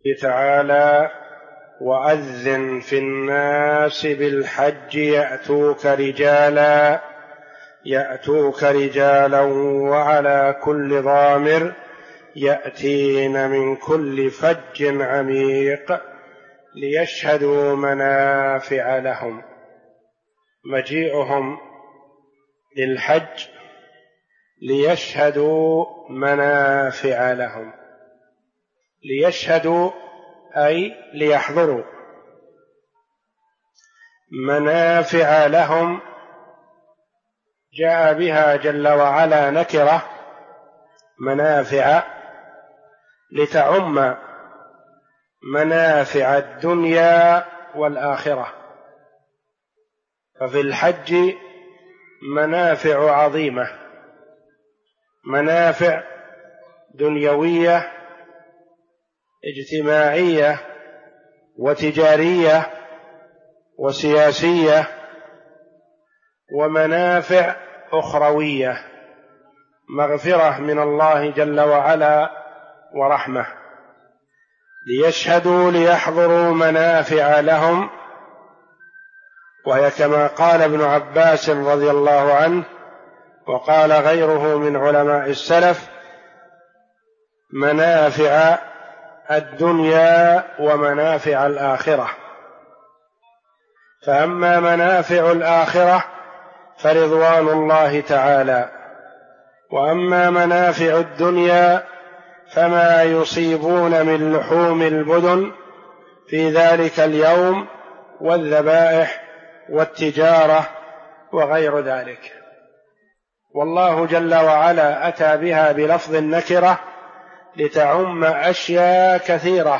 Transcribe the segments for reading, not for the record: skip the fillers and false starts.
تعالى: وأذن في الناس بالحج يأتوك رجالا وعلى كل ضامر يأتين من كل فج عميق ليشهدوا منافع لهم. مجيئهم للحج ليشهدوا منافع لهم. ليشهدوا أي ليحضروا. منافع لهم جاء بها جل وعلا نكرة، منافع، لتعم منافع الدنيا والآخرة. ففي الحج منافع عظيمة، منافع دنيوية اجتماعية وتجارية وسياسية، ومنافع أخروية، مغفرة من الله جل وعلا ورحمة. ليشهدوا ليحضروا منافع لهم، وهي كما قال ابن عباس رضي الله عنه وقال غيره من علماء السلف: منافع الدنيا ومنافع الآخرة. فأما منافع الآخرة فرضوان الله تعالى، وأما منافع الدنيا فما يصيبون من لحوم البدن في ذلك اليوم والذبائح والتجارة وغير ذلك. والله جل وعلا أتى بها بلفظ النكرة لتعم أشياء كثيرة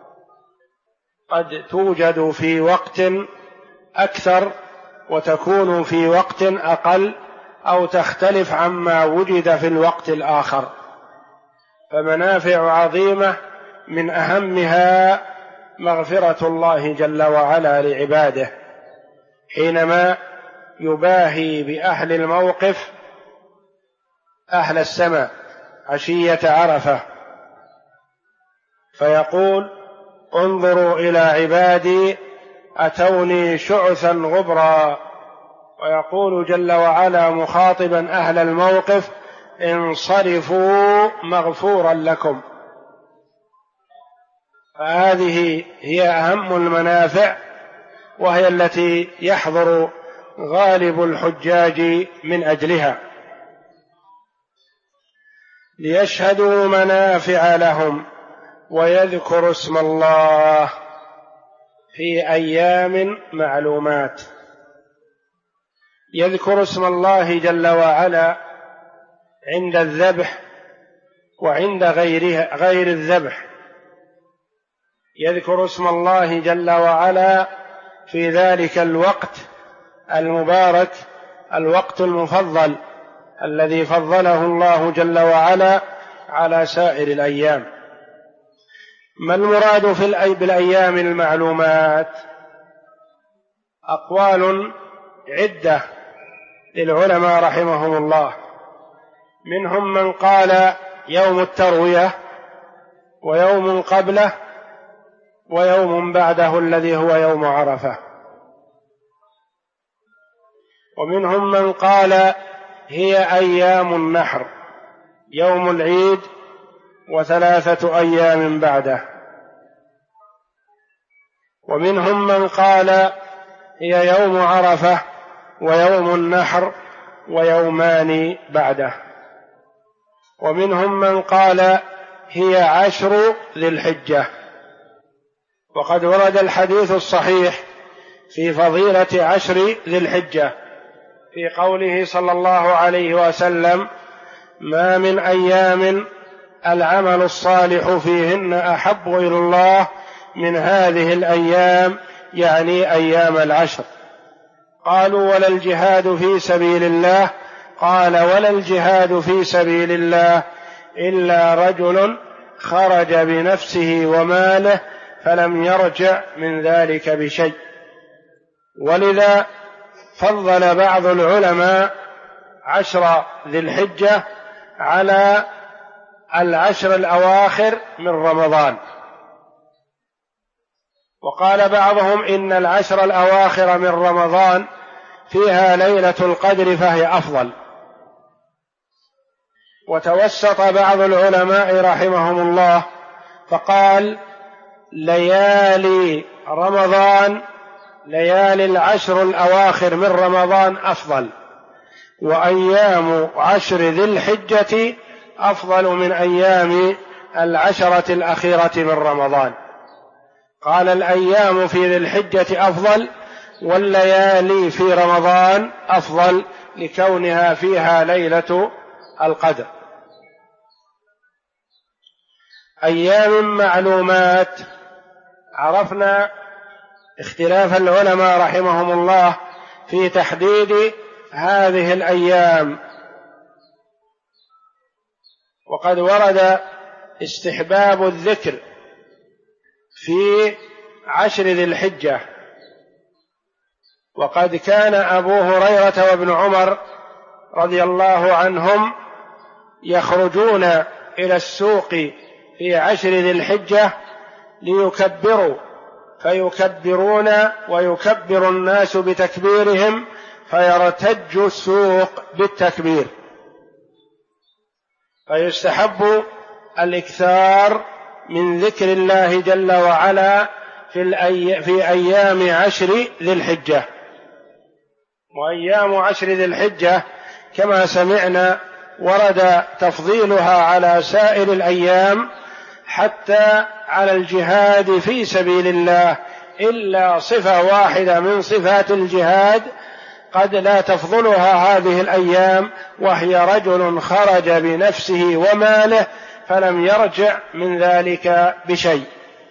قد توجد في وقت أكثر وتكون في وقت أقل، أو تختلف عما وجد في الوقت الآخر. فمنافع عظيمة، من أهمها مغفرة الله جل وعلا لعباده حينما يباهي بأهل الموقف أهل السماء عشية عرفة، فيقول: انظروا إلى عبادي أتوني شعثا غبرا. ويقول جل وعلا مخاطبا أهل الموقف: انصرفوا مغفورا لكم. فهذه هي أهم المنافع، وهي التي يحضر غالب الحجاج من أجلها. ليشهدوا منافع لهم ويذكروا اسم الله في أيام معلومات. يذكر اسم الله جل وعلا عند الذبح وعند غير الذبح. يذكر اسم الله جل وعلا في ذلك الوقت المبارك، الوقت المفضل الذي فضله الله جل وعلا على سائر الأيام. ما المراد بالأيام المعلومات؟ أقوال عدة للعلماء رحمهم الله، منهم من قال يوم التروية، ويوم قبله، ويوم بعده الذي هو يوم عرفة. ومنهم من قال هي أيام النحر، يوم العيد و3 أيام بعده. ومنهم من قال هي يوم عرفة ويوم النحر ويومان بعده. ومنهم من قال هي 10 ذي الحجة. وقد ورد الحديث الصحيح في فضيلة 10 ذي الحجة في قوله صلى الله عليه وسلم: ما من أيام العمل الصالح فيهن أحب إلى الله من هذه الأيام، يعني أيام العشر. قالوا: ولا الجهاد في سبيل الله؟ قال: ولا الجهاد في سبيل الله إلا رجل خرج بنفسه وماله فلم يرجع من ذلك بشيء. ولذا فضل بعض العلماء 10 ذي الحجة على 10 الأواخر من رمضان، وقال بعضهم إن العشر الأواخر من رمضان فيها ليلة القدر فهي أفضل. وتوسط بعض العلماء رحمهم الله فقال ليالي رمضان، ليالي العشر الأواخر من رمضان أفضل، وأيام عشر ذي الحجة أفضل من أيام العشرة الأخيرة من رمضان. قال الأيام في ذي الحجة أفضل، والليالي في رمضان أفضل لكونها فيها ليلة القدر. أيام معلومات، عرفنا اختلاف العلماء رحمهم الله في تحديد هذه الأيام، وقد ورد استحباب الذكر في عشر ذي الحجة. وقد كان أبو هريرة وابن عمر رضي الله عنهم يخرجون إلى السوق في عشر ذي الحجة ليكبروا، فيكبرون ويكبر الناس بتكبيرهم فيرتج السوق بالتكبير. فيستحب الإكثار من ذكر الله جل وعلا في أيام عشر ذي الحجة. وأيام عشر ذي الحجة كما سمعنا ورد تفضيلها على سائر الأيام حتى على الجهاد في سبيل الله، إلا صفة واحدة من صفات الجهاد قد لا تفضلها هذه الأيام، وهي رجل خرج بنفسه وماله فلم يرجع من ذلك بشيء.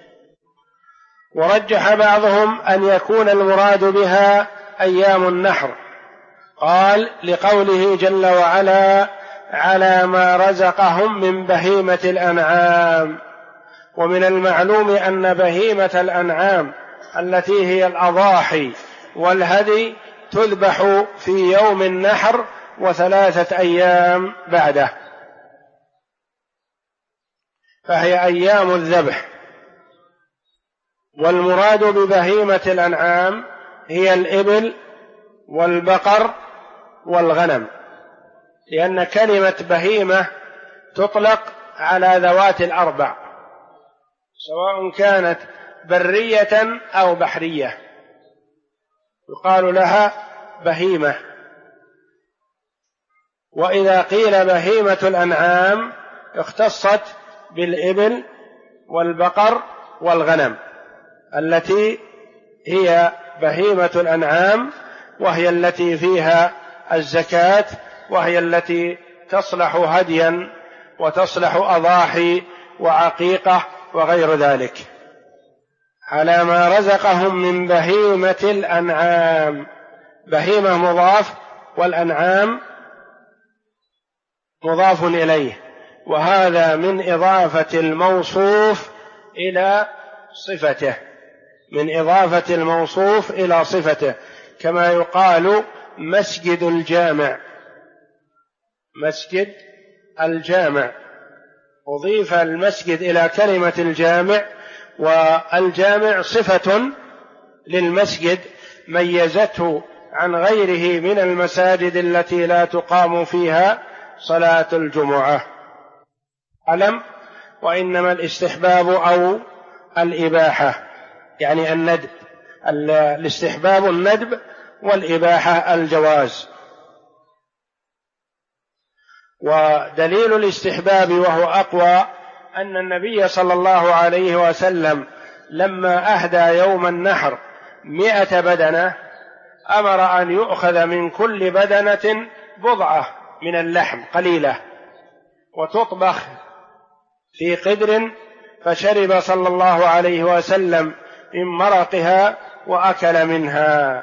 ورجح بعضهم أن يكون المراد بها أيام النحر، قال لقوله جل وعلا على ما رزقهم من بهيمة الأنعام. ومن المعلوم أن بهيمة الأنعام التي هي الأضاحي والهدي تذبح في يوم النحر و3 أيام بعده، فهي أيام الذبح. والمراد ببهيمة الأنعام هي الإبل والبقر والغنم، لأن كلمة بهيمة تطلق على ذوات الأربع سواء كانت برية أو بحرية، يقال لها بهيمة. وإذا قيل بهيمة الأنعام اختصت بالإبل والبقر والغنم التي هي بهيمة الأنعام، وهي التي فيها الزكاة، وهي التي تصلح هديا وتصلح أضاحي وعقيقة وغير ذلك. على ما رزقهم من بهيمة الأنعام، بهيمة مضاف والأنعام مضاف إليه، وهذا من إضافة الموصوف إلى صفته، من إضافة الموصوف إلى صفته، كما يقال مسجد الجامع، مسجد الجامع أضيف المسجد إلى كلمة الجامع، والجامع صفة للمسجد ميزته عن غيره من المساجد التي لا تقام فيها صلاة الجمعة. ألم وإنما الاستحباب أو الإباحة، يعني الندب، الاستحباب الندب والإباحة الجواز. ودليل الاستحباب وهو أقوى أن النبي صلى الله عليه وسلم لما أهدى يوم النحر 100 بدنة أمر أن يؤخذ من كل بدنة بضعة من اللحم قليلة وتطبخ في قدر، فشرب صلى الله عليه وسلم من مرقها وأكل منها.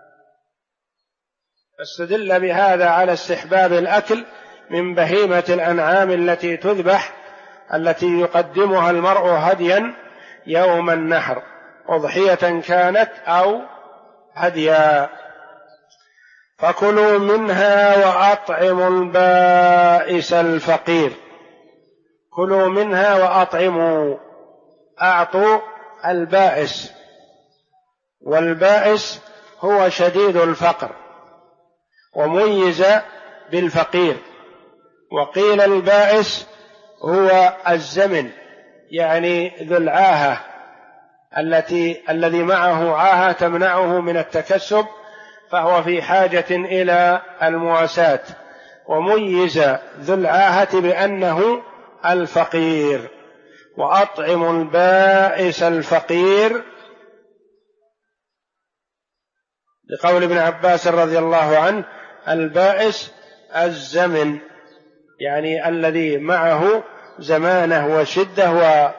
استدل بهذا على استحباب الأكل من بهيمة الأنعام التي تذبح، التي يقدمها المرء هديا يوم النحر، أضحية كانت أو هديا. فكلوا منها وأطعموا البائس الفقير. كلوا منها وأطعموا، أعطوا البائس والبائس هو شديد الفقر، وميز بالفقير. وقيل البائس هو الزمن، يعني ذو العاهة، الذي معه عاهة تمنعه من التكسب، فهو في حاجة إلى المواساة. وميز ذو العاهة بأنه الفقير. وأطعم البائس الفقير، لقول ابن عباس رضي الله عنه: البائس الزمن، يعني الذي معه زمانه وشدة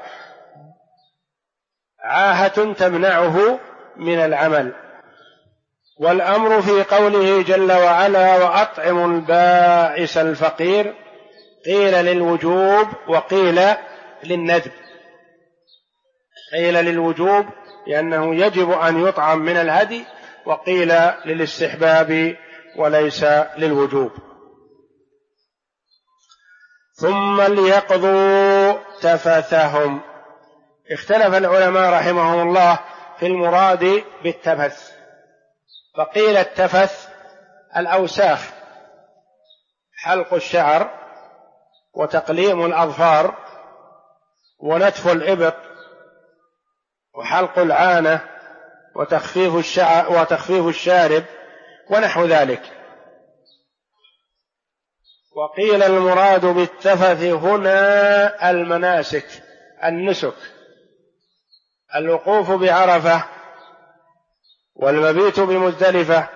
وعاهة تمنعه من العمل. والأمر في قوله جل وعلا: وأطعم البائس الفقير، قيل للوجوب وقيل للندب. قيل للوجوب لأنه يجب أن يطعم من الهدي، وقيل للاستحباب وليس للوجوب. ثم ليقضوا تفثهم. اختلف العلماء رحمهم الله في المراد بالتفث، فقيل التفث الأوساخ، حلق الشعر وتقليم الأظفار ونتف الإبط وحلق العانة وتخفيف الشارب ونحو ذلك. وقيل المراد بالتفث هنا المناسك، النسك، الوقوف بعرفة والمبيت بمزدلفة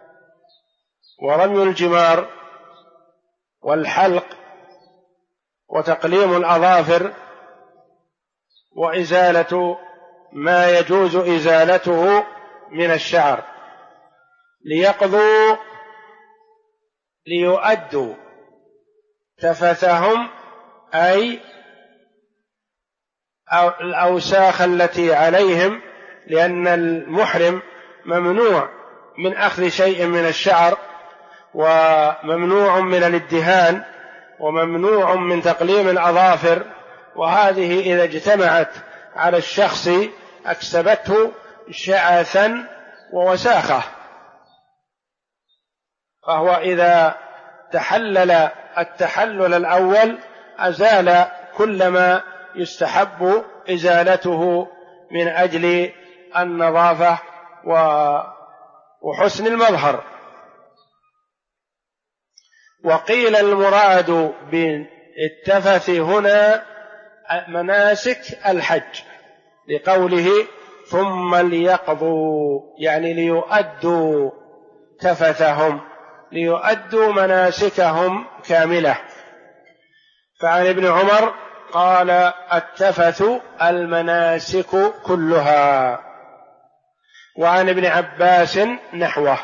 ورمي الجمار والحلق وتقليم الأظافر وإزالة ما يجوز إزالته من الشعر. ليؤدوا تفثهم، أي الأوساخ التي عليهم، لأن المحرم ممنوع من أخذ شيء من الشعر، وممنوع من الادهان، وممنوع من تقليم الأظافر، وهذه إذا اجتمعت على الشخص أكسبته شعثا ووساخة. فهو إذا تحلل التحلل الأول أزال كل ما يستحب إزالته من أجل النظافة وحسن المظهر. وقيل المراد بالتفث هنا مناسك الحج، لقوله ثم ليقضوا، يعني ليؤدوا تفثهم، ليؤدوا مناسكهم كاملة. فعن ابن عمر قال: التفث المناسك كلها. وعن ابن عباس نحوه.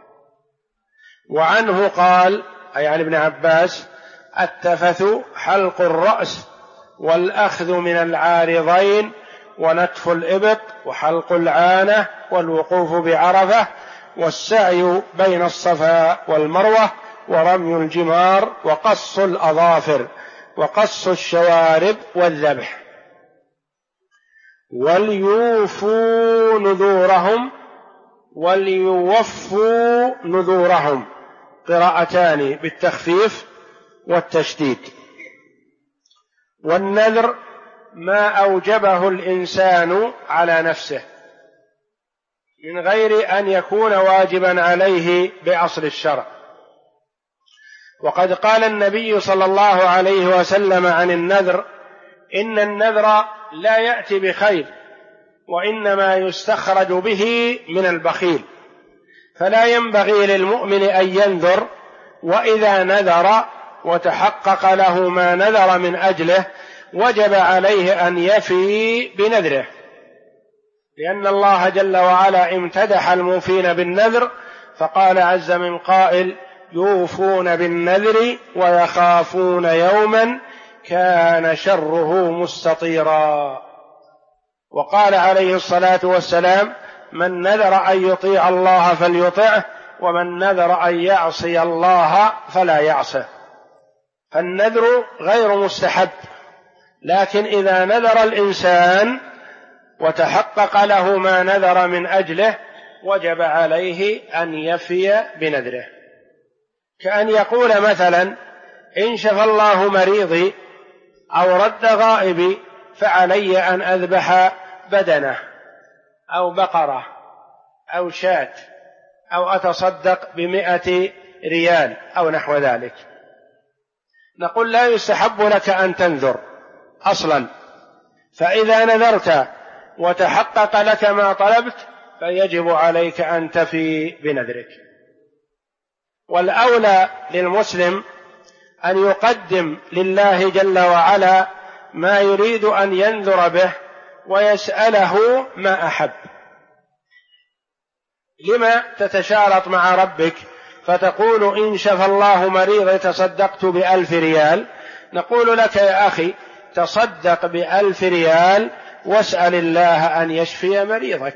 وعنه قال، أي عن ابن عباس: التفث حلق الرأس والأخذ من العارضين ونتف الإبط وحلق العانة والوقوف بعرفة والسعي بين الصفا والمروة ورمي الجمار وقص الأظافر وقص الشوارب والذبح. وليوفوا نذورهم، قراءتان بالتخفيف والتشديد. والنذر ما أوجبه الإنسان على نفسه من غير أن يكون واجبا عليه بأصل الشرع. وقد قال النبي صلى الله عليه وسلم عن النذر: إن النذر لا يأتي بخير، وإنما يستخرج به من البخيل، فلا ينبغي للمؤمن أن ينذر، وإذا نذر وتحقق له ما نذر من أجله وجب عليه أن يفي بنذره، لأن الله جل وعلا امتدح الموفين بالنذر، فقال عز من قائل: يوفون بالنذر ويخافون يوما كان شره مستطيرا. وقال عليه الصلاة والسلام: من نذر أن يطيع الله فليطعه، ومن نذر أن يعصي الله فلا يعصه. فالنذر غير مستحب، لكن إذا نذر الإنسان وتحقق له ما نذر من أجله وجب عليه أن يفي بنذره، كأن يقول مثلا: إن شفى الله مريضي أو رد غائبي فعلي أن أذبح بدنه أو بقرة أو شاة أو أتصدق ب100 ريال أو نحو ذلك. نقول: لا يستحب لك أن تنذر أصلا، فإذا نذرت وتحقق لك ما طلبت فيجب عليك أن تفي بنذرك. والأولى للمسلم أن يقدم لله جل وعلا ما يريد أن ينذر به ويسأله ما أحب. لما تتشارط مع ربك فتقول: إن شفى الله مريض تصدقت ب1000 ريال؟ نقول لك يا أخي: تصدق ب1000 ريال واسأل الله أن يشفي مريضك.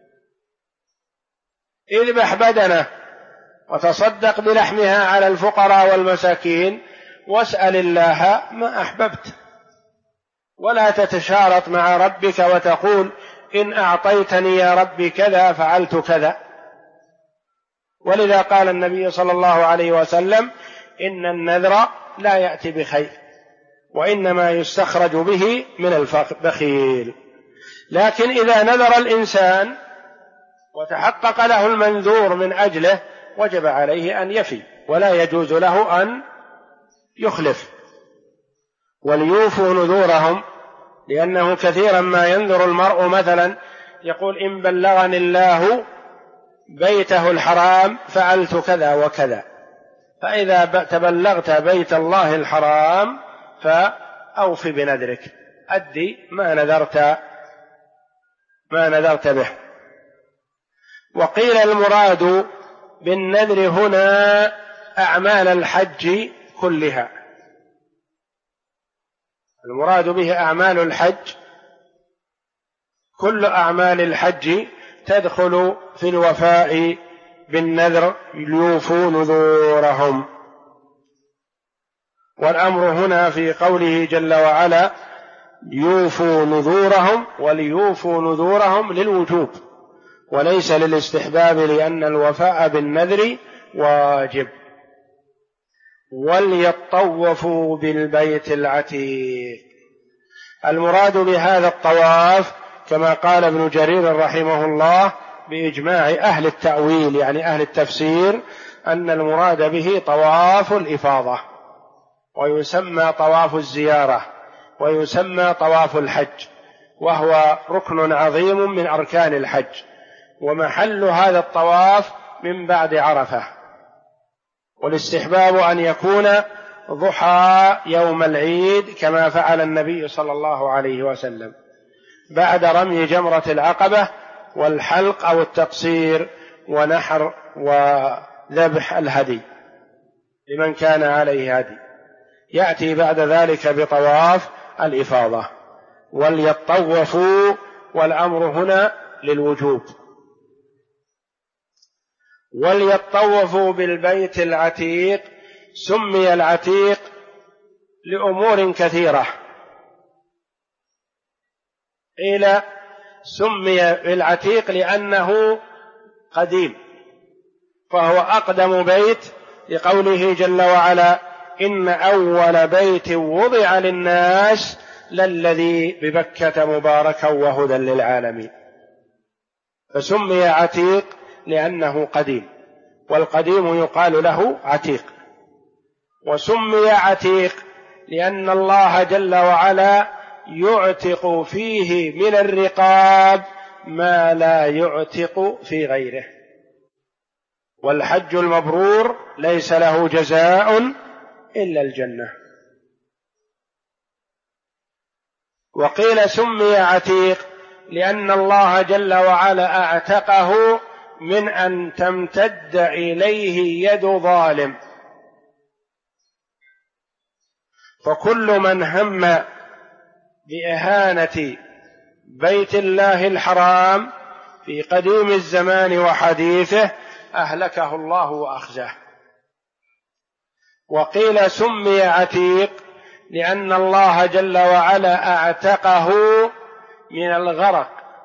اذبح بدنه وتصدق بلحمها على الفقراء والمساكين واسأل الله ما أحببت، ولا تتشارط مع ربك وتقول: إن أعطيتني يا ربي كذا فعلت كذا. ولذا قال النبي صلى الله عليه وسلم: إن النذر لا يأتي بخير، وإنما يستخرج به من البخيل. لكن إذا نذر الإنسان وتحقق له المنذور من أجله وجب عليه أن يفي، ولا يجوز له أن يخلف. وليوفوا نذورهم، لأنه كثيرا ما ينذر المرء مثلا يقول: إن بلغني الله بيته الحرام فعلت كذا وكذا، فإذا تبلغت بيت الله الحرام فأوف بنذرك، أدي ما نذرت به. وقيل المراد بالنذر هنا أعمال الحج كلها، المراد به أعمال الحج، كل أعمال الحج تدخل في الوفاء بالنذر، ليوفوا نذورهم. والأمر هنا في قوله جل وعلا: يوفوا نذورهم، وليوفوا نذورهم للوجوب وليس للاستحباب، لأن الوفاء بالنذر واجب. وليطوفوا بالبيت العتيق، المراد بهذا الطواف كما قال ابن جرير رحمه الله بإجماع أهل التأويل يعني أهل التفسير أن المراد به طواف الإفاضة، ويسمى طواف الزيارة، ويسمى طواف الحج، وهو ركن عظيم من أركان الحج، ومحل هذا الطواف من بعد عرفة. والاستحباب أن يكون ضحى يوم العيد كما فعل النبي صلى الله عليه وسلم بعد رمي جمرة العقبة والحلق أو التقصير ونحر وذبح الهدي لمن كان عليه هدي، يأتي بعد ذلك بطواف الإفاضة. وليطوفوا، والأمر هنا للوجوب. وليطوفوا بالبيت العتيق، سمي العتيق لأمور كثيرة. قيل سمي بالعتيق لأنه قديم، فهو أقدم بيت، لقوله جل وعلا: إن أول بيت وضع للناس للذي ببكة مباركا وهدى للعالمين. فسمي عتيق لأنه قديم، والقديم يقال له عتيق. وسمي عتيق لأن الله جل وعلا يعتق فيه من الرقاب ما لا يعتق في غيره. والحج المبرور ليس له جزاء إلا الجنة. وقيل سمي عتيق لأن الله جل وعلا اعتقه من أن تمتد إليه يد ظالم. فكل من هم بإهانة بيت الله الحرام في قديم الزمان وحديثه أهلكه الله وأخزاه. وقيل سمي عتيق لأن الله جل وعلا اعتقه من الغرق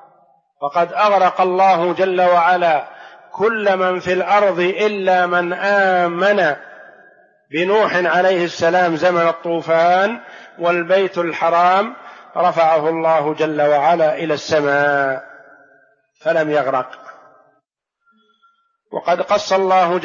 وقد أغرق الله جل وعلا كل من في الأرض إلا من آمن بنوح عليه السلام زمن الطوفان، والبيت الحرام رفعه الله جل وعلا إلى السماء فلم يغرق. وقد قص الله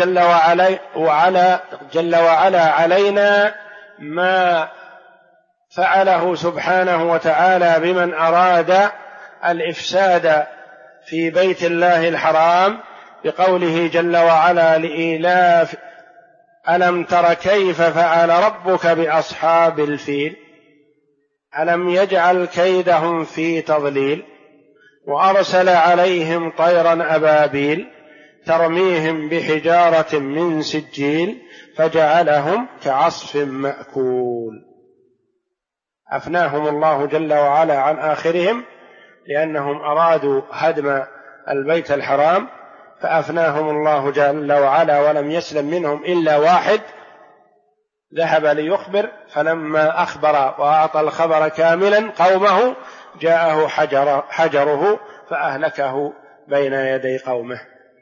جل وعلا علينا ما فعله سبحانه وتعالى بمن أراد الإفساد في بيت الله الحرام بقوله جل وعلا لإيلاف ألم تر كيف فعل ربك بأصحاب الفيل ألم يجعل كيدهم في تضليل وأرسل عليهم طيرا أبابيل ترميهم بحجارة من سجيل فجعلهم كعصف مأكول. أفناهم الله جل وعلا عن آخرهم لأنهم أرادوا هدم البيت الحرام، فأفناهم الله جل وعلا ولم يسلم منهم إلا واحد ذهب ليخبر، فلما أخبر وأعطى الخبر كاملا قومه جاءه حجره فأهلكه بين يدي قومه.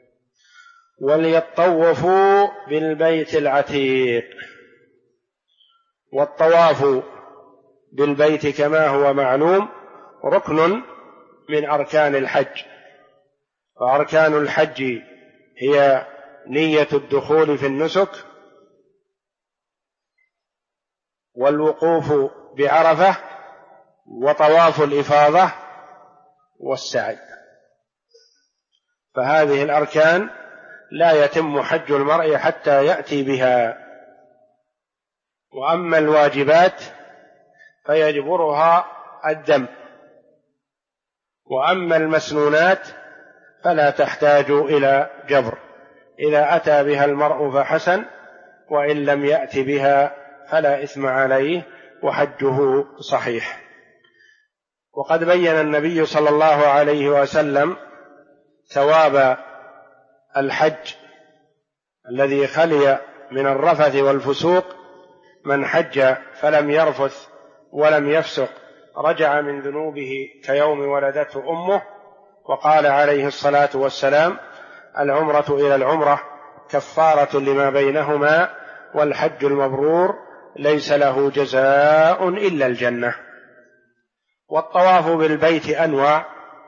وليطوفوا بالبيت العتيق. والطواف بالبيت كما هو معلوم ركن من أركان الحج، وأركان الحج هي نية الدخول في النسك والوقوف بعرفة وطواف الإفاضة والسعي، فهذه الأركان لا يتم حج المرء حتى يأتي بها. وأما الواجبات فيجبرها الدم، وأما المسنونات فلا تحتاج إلى جبر، إذا أتى بها المرء فحسن، وإن لم يأت بها فلا إثم عليه وحجه صحيح. وقد بين النبي صلى الله عليه وسلم ثواب الحج الذي خلي من الرفث والفسوق: من حج فلم يرفث ولم يفسق رجع من ذنوبه كيوم ولدته أمه. وقال عليه الصلاة والسلام: العمرة إلى العمرة كفارة لما بينهما، والحج المبرور ليس له جزاء إلا الجنة. والطواف بالبيت أنواع،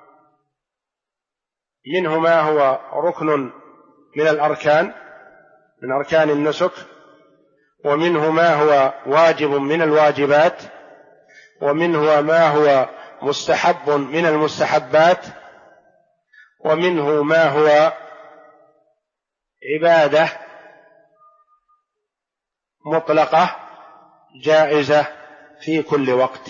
منه ما هو ركن من الأركان من أركان النسك، ومنه ما هو واجب من الواجبات، ومنه ما هو مستحب من المستحبات، ومنه ما هو عبادة مطلقة جائزة في كل وقت.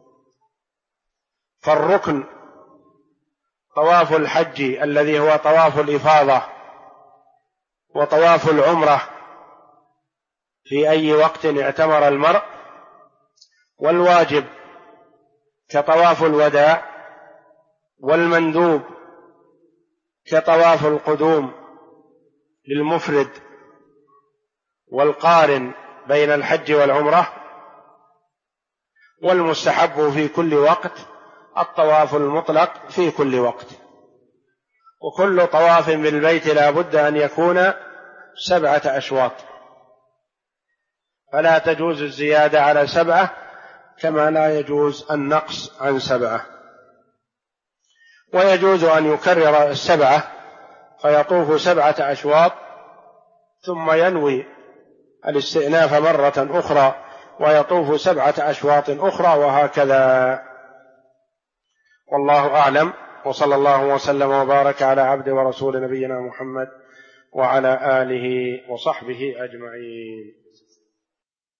فالركن طواف الحج الذي هو طواف الإفاضة وطواف العمرة في أي وقت اعتمر المرء، والواجب كطواف الوداع، والمندوب كطواف القدوم للمفرد والقارن بين الحج والعمرة، والمستحب في كل وقت الطواف المطلق في كل وقت. وكل طواف بالبيت لا بد أن يكون 7 أشواط، فلا تجوز الزيادة على 7 كما لا يجوز النقص عن 7. ويجوز أن يكرر 7 فيطوف 7 أشواط ثم ينوي الاستئناف مرة أخرى ويطوف 7 أشواط أخرى، وهكذا. والله أعلم، وصلى الله وسلم وبارك على عبد ورسول نبينا محمد وعلى آله وصحبه أجمعين.